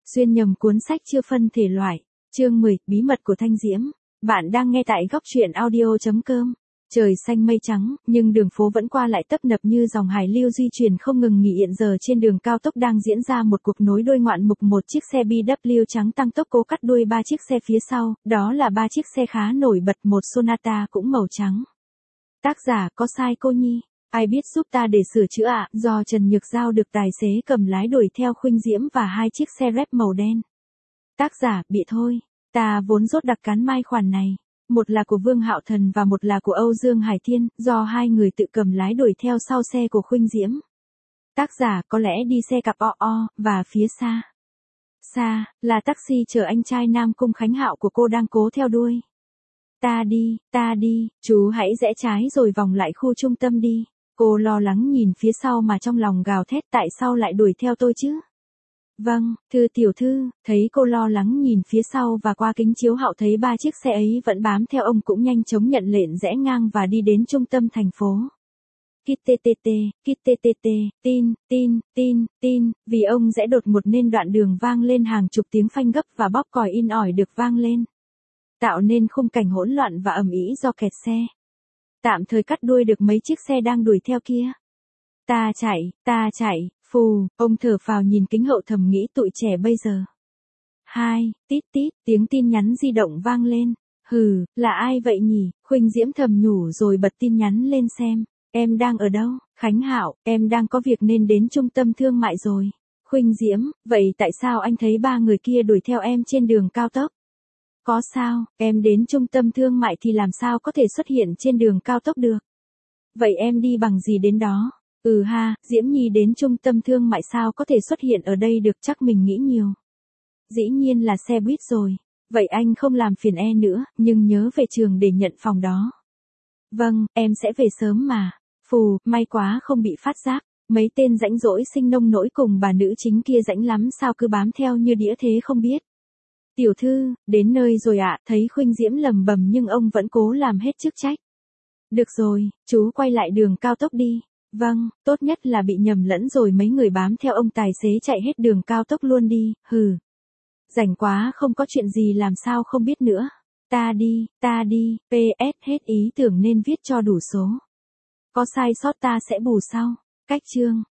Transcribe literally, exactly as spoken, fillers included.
Xuyên nhầm cuốn sách chưa phân thể loại. Chương mười, bí mật của Thanh Diễm. Bạn đang nghe tại góc truyện audio chấm com. Trời xanh mây trắng, nhưng đường phố vẫn qua lại tấp nập như dòng hải lưu di chuyển không ngừng nghỉ. Hiện giờ trên đường cao tốc đang diễn ra một cuộc nối đuôi ngoạn mục. Một chiếc xe bê vê kép trắng tăng tốc cố cắt đuôi ba chiếc xe phía sau, đó là ba chiếc xe khá nổi bật, một Sonata cũng màu trắng. Tác giả có sai cô nhi. Ai biết giúp ta để sửa chữa ạ? Do Trần Nhược Giao được tài xế cầm lái đuổi theo Khuynh Diễm và hai chiếc xe rép màu đen. Tác giả, bị thôi. Ta vốn rốt đặc cán mai khoản này. Một là của Vương Hạo Thần và một là của Âu Dương Hải Thiên, do hai người tự cầm lái đuổi theo sau xe của Khuynh Diễm. Tác giả, có lẽ đi xe cặp o o, và phía xa. Xa, là taxi chở anh trai Nam Cung Khánh Hạo của cô đang cố theo đuôi. Ta đi, ta đi, chú hãy rẽ trái rồi vòng lại khu trung tâm đi. Cô lo lắng nhìn phía sau mà trong lòng gào thét, tại sao lại đuổi theo tôi chứ? Vâng, thưa tiểu thư. Thấy cô lo lắng nhìn phía sau và qua kính chiếu hậu thấy ba chiếc xe ấy vẫn bám theo ông cũng nhanh chóng nhận lệnh rẽ ngang và đi đến trung tâm thành phố. Kít tê tê tê, kít tê tê tê, tin, tin, tin, tin, vì ông rẽ đột ngột nên đoạn đường vang lên hàng chục tiếng phanh gấp và bóp còi in ỏi được vang lên, tạo nên khung cảnh hỗn loạn và ầm ĩ do kẹt xe. Tạm thời cắt đuôi được mấy chiếc xe đang đuổi theo kia. Ta chạy, ta chạy, phù, ông thở phào nhìn kính hậu thầm nghĩ tụi trẻ bây giờ. Hai, tít tít, tiếng tin nhắn di động vang lên. Hừ, là ai vậy nhỉ? Khuynh Diễm thầm nhủ rồi bật tin nhắn lên xem. Em đang ở đâu? Khánh Hạo, em đang có việc nên đến trung tâm thương mại rồi. Khuynh Diễm, vậy tại sao anh thấy ba người kia đuổi theo em trên đường cao tốc? Có sao, em đến trung tâm thương mại thì làm sao có thể xuất hiện trên đường cao tốc được? Vậy em đi bằng gì đến đó? Ừ ha, Diễm Nhi đến trung tâm thương mại sao có thể xuất hiện ở đây được, chắc mình nghĩ nhiều. Dĩ nhiên là xe buýt rồi. Vậy anh không làm phiền e nữa, nhưng nhớ về trường để nhận phòng đó. Vâng, em sẽ về sớm mà. Phù, may quá không bị phát giác. Mấy tên rãnh rỗi sinh nông nỗi cùng bà nữ chính kia rãnh lắm sao cứ bám theo như đĩa thế không biết. Tiểu thư, đến nơi rồi ạ. Thấy Khuynh Diễm lầm bầm nhưng ông vẫn cố làm hết chức trách. Được rồi, chú quay lại đường cao tốc đi. Vâng, tốt nhất là bị nhầm lẫn rồi mấy người bám theo ông tài xế chạy hết đường cao tốc luôn đi, hừ. Rảnh quá không có chuyện gì làm sao không biết nữa. Ta đi, ta đi, pê ét hết ý tưởng nên viết cho đủ số. Có sai sót ta sẽ bù sau. Cách chương.